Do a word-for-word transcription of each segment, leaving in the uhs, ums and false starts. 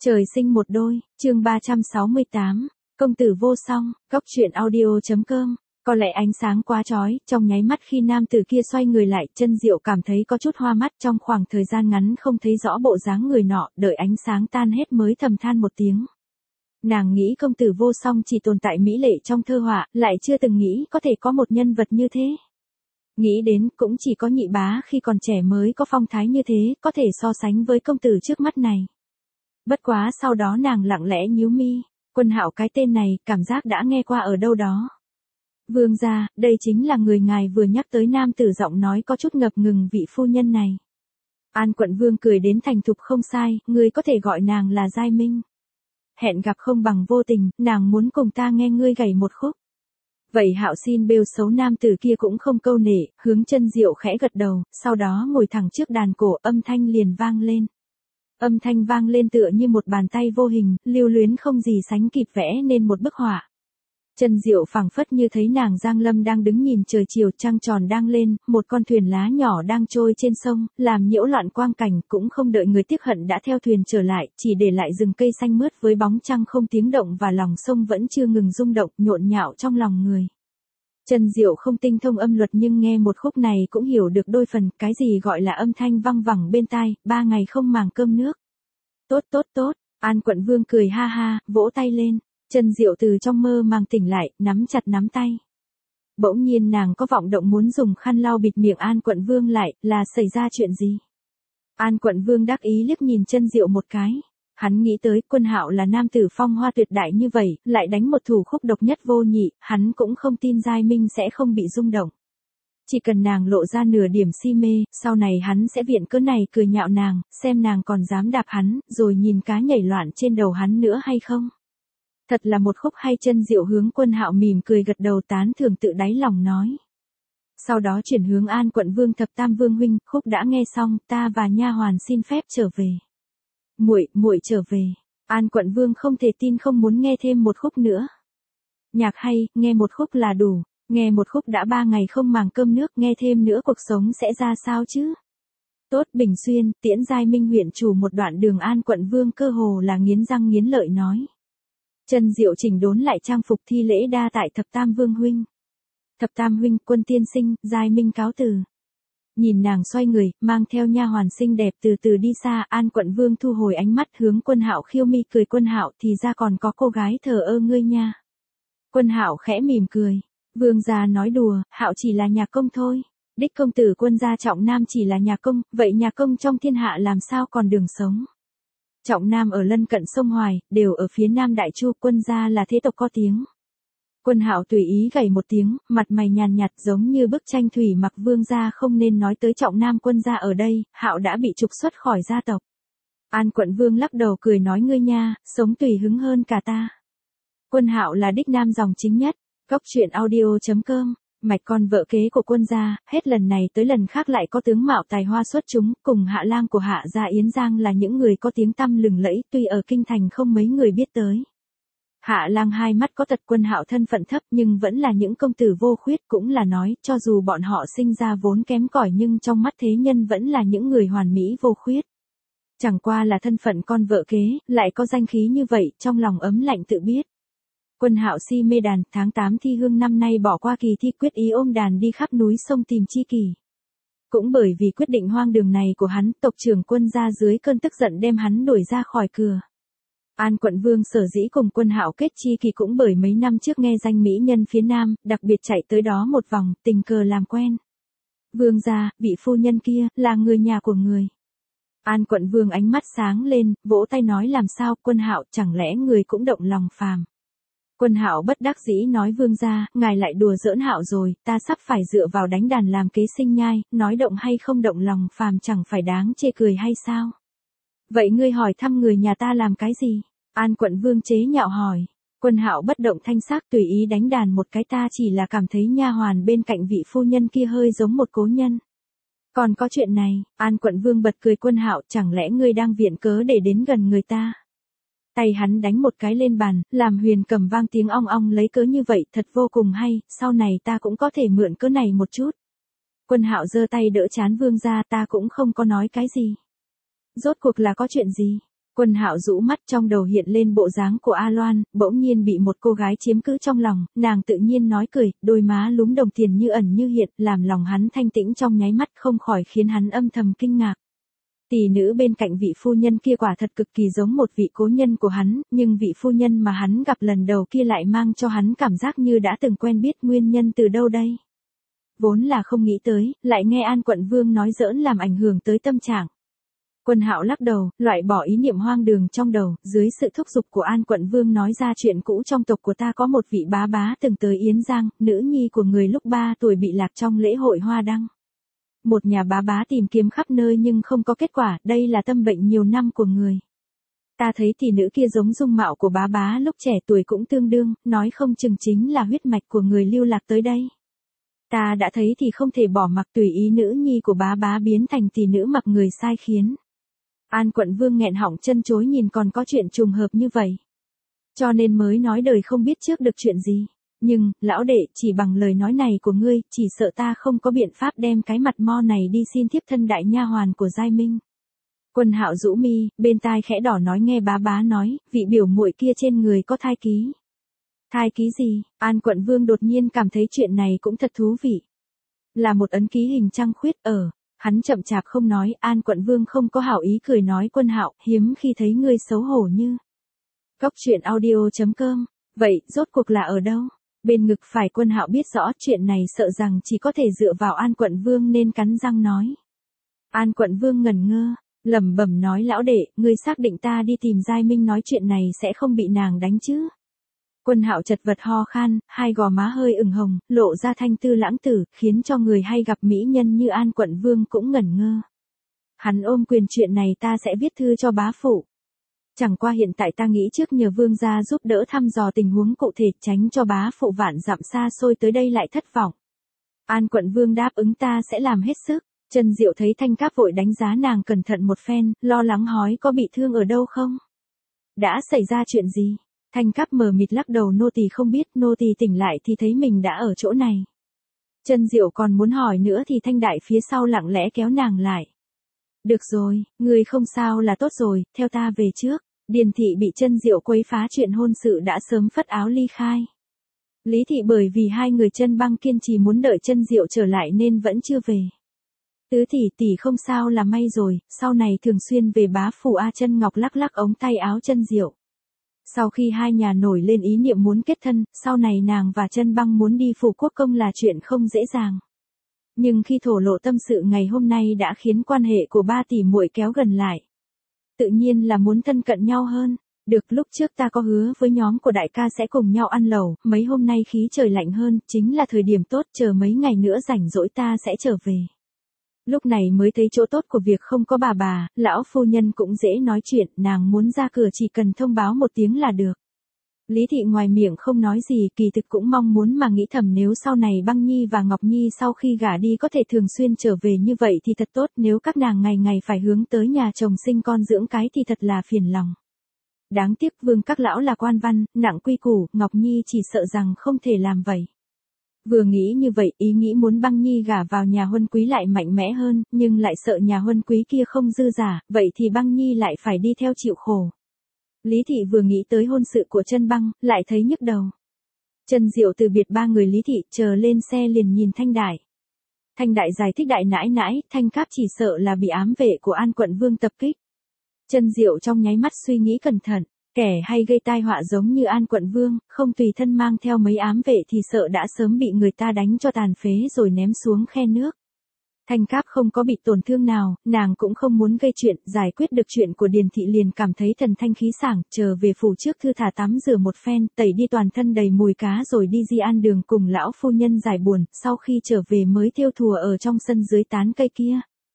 Trời sinh một đôi, chương ba trăm sáu mươi tám, công tử vô song, góc truyện audio.com. Có lẽ ánh sáng quá chói, trong nháy mắt khi nam tử kia xoay người lại, Chân Diệu cảm thấy có chút hoa mắt, trong khoảng thời gian ngắn không thấy rõ bộ dáng người nọ, đợi ánh sáng tan hết mới thầm than một tiếng. Nàng nghĩ công tử vô song chỉ tồn tại mỹ lệ trong thơ họa, lại chưa từng nghĩ có thể có một nhân vật như thế. Nghĩ đến cũng chỉ có Nhị Bá khi còn trẻ mới có phong thái như thế, có thể so sánh với công tử trước mắt này. Bất quá sau đó nàng lặng lẽ nhíu mi, Quân Hạo cái tên này, cảm giác đã nghe qua ở đâu đó. Vương gia, đây chính là người ngài vừa nhắc tới, nam tử giọng nói có chút ngập ngừng, vị phu nhân này. An Quận Vương cười đến thành thục không sai, ngươi có thể gọi nàng là Giai Minh. Hẹn gặp không bằng vô tình, nàng muốn cùng ta nghe ngươi gảy một khúc. Vậy Hạo xin bêu xấu, nam tử kia cũng không câu nệ, hướng Chân Diệu khẽ gật đầu, sau đó ngồi thẳng trước đàn cổ, âm thanh liền vang lên. Âm thanh vang lên tựa như một bàn tay vô hình, lưu luyến không gì sánh kịp vẽ nên một bức họa. Chân Diệu phảng phất như thấy nàng Giang Lâm đang đứng nhìn trời chiều, trăng tròn đang lên, một con thuyền lá nhỏ đang trôi trên sông, làm nhiễu loạn quang cảnh, cũng không đợi người tiếc hận đã theo thuyền trở lại, chỉ để lại rừng cây xanh mướt với bóng trăng không tiếng động và lòng sông vẫn chưa ngừng rung động, nhộn nhạo trong lòng người. Chân Diệu không tinh thông âm luật nhưng nghe một khúc này cũng hiểu được đôi phần, cái gì gọi là âm thanh văng vẳng bên tai, ba ngày không màng cơm nước. Tốt tốt tốt, An Quận Vương cười ha ha, vỗ tay lên. Chân Diệu từ trong mơ màng tỉnh lại, nắm chặt nắm tay. Bỗng nhiên nàng có vọng động muốn dùng khăn lau bịt miệng An Quận Vương lại, là xảy ra chuyện gì? An Quận Vương đắc ý liếc nhìn Chân Diệu một cái. Hắn nghĩ tới Quân Hạo là nam tử phong hoa tuyệt đại như vậy, lại đánh một thủ khúc độc nhất vô nhị, hắn cũng không tin Giai Minh sẽ không bị rung động. Chỉ cần nàng lộ ra nửa điểm si mê, sau này hắn sẽ viện cớ này cười nhạo nàng, xem nàng còn dám đạp hắn, rồi nhìn cá nhảy loạn trên đầu hắn nữa hay không. Thật là một khúc hay. Chân Diệu hướng Quân Hạo mỉm cười gật đầu tán thưởng tự đáy lòng nói. Sau đó chuyển hướng An Quận Vương, Thập Tam Vương huynh, khúc đã nghe xong, ta và nha hoàn xin phép trở về. Muội, muội trở về. An Quận Vương không thể tin, không muốn nghe thêm một khúc nữa. Nhạc hay, nghe một khúc là đủ, nghe một khúc đã ba ngày không màng cơm nước, nghe thêm nữa cuộc sống sẽ ra sao chứ? Tốt, Bình Xuyên, tiễn Giai Minh huyện chủ một đoạn đường. An Quận Vương cơ hồ là nghiến răng nghiến lợi nói. Chân Diệu chỉnh đốn lại trang phục thi lễ đa tại Thập Tam Vương huynh. Thập Tam huynh, Quân tiên sinh, Giai Minh cáo từ. Nhìn nàng xoay người, mang theo nha hoàn xinh đẹp từ từ đi xa, An Quận Vương thu hồi ánh mắt hướng Quân Hạo khiêu mi cười. Quân Hạo, thì ra còn có cô gái thờ ơ ngươi nha. Quân Hạo khẽ mỉm cười. Vương gia nói đùa, Hạo chỉ là nhà công thôi. Đích công tử Quân gia Trọng Nam chỉ là nhà công, vậy nhà công trong thiên hạ làm sao còn đường sống? Trọng Nam ở lân cận sông Hoài, đều ở phía nam Đại Chu, Quân gia là thế tộc có tiếng. Quân Hạo tùy ý gảy một tiếng, mặt mày nhàn nhạt giống như bức tranh thủy mặc. Vương gia không nên nói tới Trọng Nam Quân gia ở đây, Hạo đã bị trục xuất khỏi gia tộc. An Quận Vương lắc đầu cười nói, ngươi nha, sống tùy hứng hơn cả ta. Quân Hạo là đích nam dòng chính nhất, góc truyện audio.com. Mạch con vợ kế của Quân gia, hết lần này tới lần khác lại có tướng mạo tài hoa xuất chúng, cùng Hạ Lang của Hạ gia Yến Giang là những người có tiếng tăm lừng lẫy, tuy ở kinh thành không mấy người biết tới. Hạ Lang hai mắt có tật, Quân Hạo thân phận thấp nhưng vẫn là những công tử vô khuyết, cũng là nói, cho dù bọn họ sinh ra vốn kém cỏi nhưng trong mắt thế nhân vẫn là những người hoàn mỹ vô khuyết. Chẳng qua là thân phận con vợ kế, lại có danh khí như vậy, trong lòng ấm lạnh tự biết. Quân Hạo si mê đàn, tháng tám thi hương năm nay bỏ qua kỳ thi, quyết ý ôm đàn đi khắp núi sông tìm tri kỷ. Cũng bởi vì quyết định hoang đường này của hắn, tộc trưởng Quân gia dưới cơn tức giận đem hắn đuổi ra khỏi cửa. An Quận Vương sở dĩ cùng Quân Hạo kết tri kỷ cũng bởi mấy năm trước nghe danh mỹ nhân phía nam, đặc biệt chạy tới đó một vòng, tình cờ làm quen. Vương gia, vị phu nhân kia, là người nhà của người. An Quận Vương ánh mắt sáng lên, vỗ tay nói, làm sao, Quân Hạo, chẳng lẽ người cũng động lòng phàm? Quân Hạo bất đắc dĩ nói, vương gia, ngài lại đùa giỡn Hạo rồi, ta sắp phải dựa vào đánh đàn làm kế sinh nhai, nói động hay không động lòng phàm chẳng phải đáng chê cười hay sao? Vậy ngươi hỏi thăm người nhà ta làm cái gì? An Quận Vương chế nhạo hỏi. Quân Hạo bất động thanh sắc tùy ý đánh đàn một cái, ta chỉ là cảm thấy nha hoàn bên cạnh vị phu nhân kia hơi giống một cố nhân. Còn có chuyện này, An Quận Vương bật cười. Quân Hạo, chẳng lẽ ngươi đang viện cớ để đến gần người ta? Tay hắn đánh một cái lên bàn, làm huyền cầm vang tiếng ong ong, lấy cớ như vậy thật vô cùng hay, sau này ta cũng có thể mượn cớ này một chút. Quân Hạo giơ tay đỡ trán, vương gia, ta cũng không có nói cái gì. Rốt cuộc là có chuyện gì? Quân Hạo rũ mắt, trong đầu hiện lên bộ dáng của A Loan, bỗng nhiên bị một cô gái chiếm cứ trong lòng, nàng tự nhiên nói cười, đôi má lúm đồng tiền như ẩn như hiện, làm lòng hắn thanh tĩnh trong nháy mắt, không khỏi khiến hắn âm thầm kinh ngạc. Tỷ nữ bên cạnh vị phu nhân kia quả thật cực kỳ giống một vị cố nhân của hắn, nhưng vị phu nhân mà hắn gặp lần đầu kia lại mang cho hắn cảm giác như đã từng quen biết, nguyên nhân từ đâu đây? Vốn là không nghĩ tới, lại nghe An Quận Vương nói giỡn làm ảnh hưởng tới tâm trạng. Quân Hạo lắc đầu, loại bỏ ý niệm hoang đường trong đầu, dưới sự thúc giục của An Quận Vương nói ra chuyện cũ, trong tộc của ta có một vị bá bá từng tới Yến Giang, nữ nhi của người lúc ba tuổi bị lạc trong lễ hội hoa đăng. Một nhà bá bá tìm kiếm khắp nơi nhưng không có kết quả, đây là tâm bệnh nhiều năm của người. Ta thấy tỷ nữ kia giống dung mạo của bá bá lúc trẻ tuổi cũng tương đương, nói không chừng chính là huyết mạch của người lưu lạc tới đây. Ta đã thấy thì không thể bỏ mặc tùy ý nữ nhi của bá bá biến thành tỷ nữ mặc người sai khiến. An Quận Vương nghẹn họng chân chối nhìn, còn có chuyện trùng hợp như vậy. Cho nên mới nói đời không biết trước được chuyện gì. Nhưng, lão đệ, chỉ bằng lời nói này của ngươi, chỉ sợ ta không có biện pháp đem cái mặt mo này đi xin thiếp thân đại nha hoàn của Giai Minh. Quân Hạo rũ mi, bên tai khẽ đỏ nói, nghe bá bá nói, vị biểu muội kia trên người có thai ký. Thai ký gì? An Quận Vương đột nhiên cảm thấy chuyện này cũng thật thú vị. Là một ấn ký hình trăng khuyết ở. Hắn chậm chạp không nói, An Quận Vương không có hảo ý cười nói, Quân Hạo, hiếm khi thấy ngươi xấu hổ như. Góc truyện audio chấm com. Vậy, rốt cuộc là ở đâu? Bên ngực phải Quân Hạo biết rõ chuyện này sợ rằng chỉ có thể dựa vào An Quận Vương nên cắn răng nói. An Quận Vương ngẩn ngơ, lẩm bẩm nói, lão đệ, ngươi xác định ta đi tìm Giai Minh nói chuyện này sẽ không bị nàng đánh chứ? Quân Hạo chật vật ho khan, hai gò má hơi ửng hồng, lộ ra thanh tư lãng tử, khiến cho người hay gặp mỹ nhân như An Quận Vương cũng ngẩn ngơ. Hắn ôm quyền, chuyện này ta sẽ viết thư cho bá phụ. Chẳng qua hiện tại ta nghĩ trước nhờ vương gia giúp đỡ thăm dò tình huống cụ thể, tránh cho bá phụ vạn dặm xa xôi tới đây lại thất vọng. An Quận Vương đáp ứng, ta sẽ làm hết sức. Trân Diệu thấy Thanh Cáp vội đánh giá nàng cẩn thận một phen, lo lắng hỏi, có bị thương ở đâu không? Đã xảy ra chuyện gì? Thanh Cáp mờ mịt lắc đầu, nô tỳ không biết, nô tỳ tỉnh lại thì thấy mình đã ở chỗ này. Trân Diệu còn muốn hỏi nữa thì Thanh Đại phía sau lặng lẽ kéo nàng lại. Được rồi, người không sao là tốt rồi, theo ta về trước. Điền thị bị Trân Diệu quấy phá chuyện hôn sự đã sớm phất áo ly khai. Lý thị bởi vì hai người Trân Băng kiên trì muốn đợi Trân Diệu trở lại nên vẫn chưa về. Tứ tỷ tỷ không sao là may rồi, sau này thường xuyên về bá phủ. A Trân Ngọc lắc lắc ống tay áo Trân Diệu. Sau khi hai nhà nổi lên ý niệm muốn kết thân, sau này nàng và Trân Băng muốn đi phủ quốc công là chuyện không dễ dàng. Nhưng khi thổ lộ tâm sự ngày hôm nay đã khiến quan hệ của ba tỷ muội kéo gần lại. Tự nhiên là muốn thân cận nhau hơn. Được, lúc trước ta có hứa với nhóm của đại ca sẽ cùng nhau ăn lẩu, mấy hôm nay khí trời lạnh hơn, chính là thời điểm tốt, chờ mấy ngày nữa rảnh rỗi ta sẽ trở về. Lúc này mới thấy chỗ tốt của việc không có bà bà, lão phu nhân cũng dễ nói chuyện, nàng muốn ra cửa chỉ cần thông báo một tiếng là được. Lý thị ngoài miệng không nói gì, kỳ thực cũng mong muốn mà nghĩ thầm, nếu sau này Băng Nhi và Ngọc Nhi sau khi gả đi có thể thường xuyên trở về như vậy thì thật tốt, nếu các nàng ngày ngày phải hướng tới nhà chồng sinh con dưỡng cái thì thật là phiền lòng. Đáng tiếc Vương các lão là quan văn, nặng quy củ, Ngọc Nhi chỉ sợ rằng không thể làm vậy. Vừa nghĩ như vậy, ý nghĩ muốn Băng Nhi gả vào nhà huân quý lại mạnh mẽ hơn, nhưng lại sợ nhà huân quý kia không dư giả, vậy thì Băng Nhi lại phải đi theo chịu khổ. Lý thị vừa nghĩ tới hôn sự của Trân Băng, lại thấy nhức đầu. Trân Diệu từ biệt ba người Lý thị, chờ lên xe liền nhìn Thanh Đại. Thanh Đại giải thích, đại nãi nãi, Thanh Cáp chỉ sợ là bị ám vệ của An Quận Vương tập kích. Trân Diệu trong nháy mắt suy nghĩ cẩn thận, kẻ hay gây tai họa giống như An Quận Vương, không tùy thân mang theo mấy ám vệ thì sợ đã sớm bị người ta đánh cho tàn phế rồi ném xuống khe nước. Thanh Cáp không có bị tổn thương nào, nàng cũng không muốn gây chuyện, giải quyết được chuyện của Điền thị liền cảm thấy thần thanh khí sảng, trở về phủ trước thư thả tắm rửa một phen, tẩy đi toàn thân đầy mùi cá rồi đi Di An Đường cùng lão phu nhân giải buồn, sau khi trở về mới thêu thùa ở trong sân dưới tán cây kia.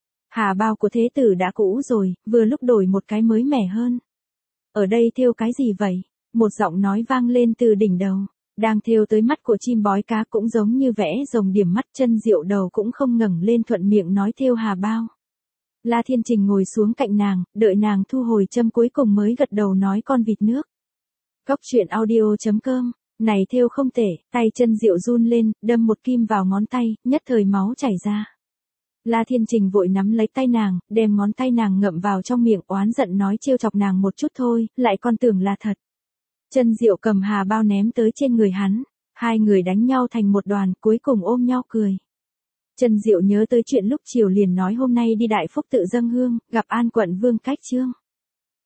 Hà bao của thế tử đã cũ rồi, vừa lúc đổi một cái mới mẻ hơn. Ở đây thêu cái gì vậy? Một giọng nói vang lên từ đỉnh đầu. Đang thêu tới mắt của chim bói cá cũng giống như vẽ rồng điểm mắt. Trân Diệu đầu cũng không ngẩng lên thuận miệng nói thêu hà bao. La Thiên Trình ngồi xuống cạnh nàng, đợi nàng thu hồi châm cuối cùng mới gật đầu nói con vịt nước. Góc truyện audio chấm com, này thêu không tệ, tay Trân Diệu run lên, đâm một kim vào ngón tay, nhất thời máu chảy ra. La Thiên Trình vội nắm lấy tay nàng, đem ngón tay nàng ngậm vào trong miệng oán giận nói trêu chọc nàng một chút thôi, lại còn tưởng là thật. Chân Diệu cầm hà bao ném tới trên người hắn, hai người đánh nhau thành một đoàn, cuối cùng ôm nhau cười. Chân Diệu nhớ tới chuyện lúc chiều liền nói hôm nay đi Đại Phúc tự dâng hương, gặp An Quận Vương Cách Trương.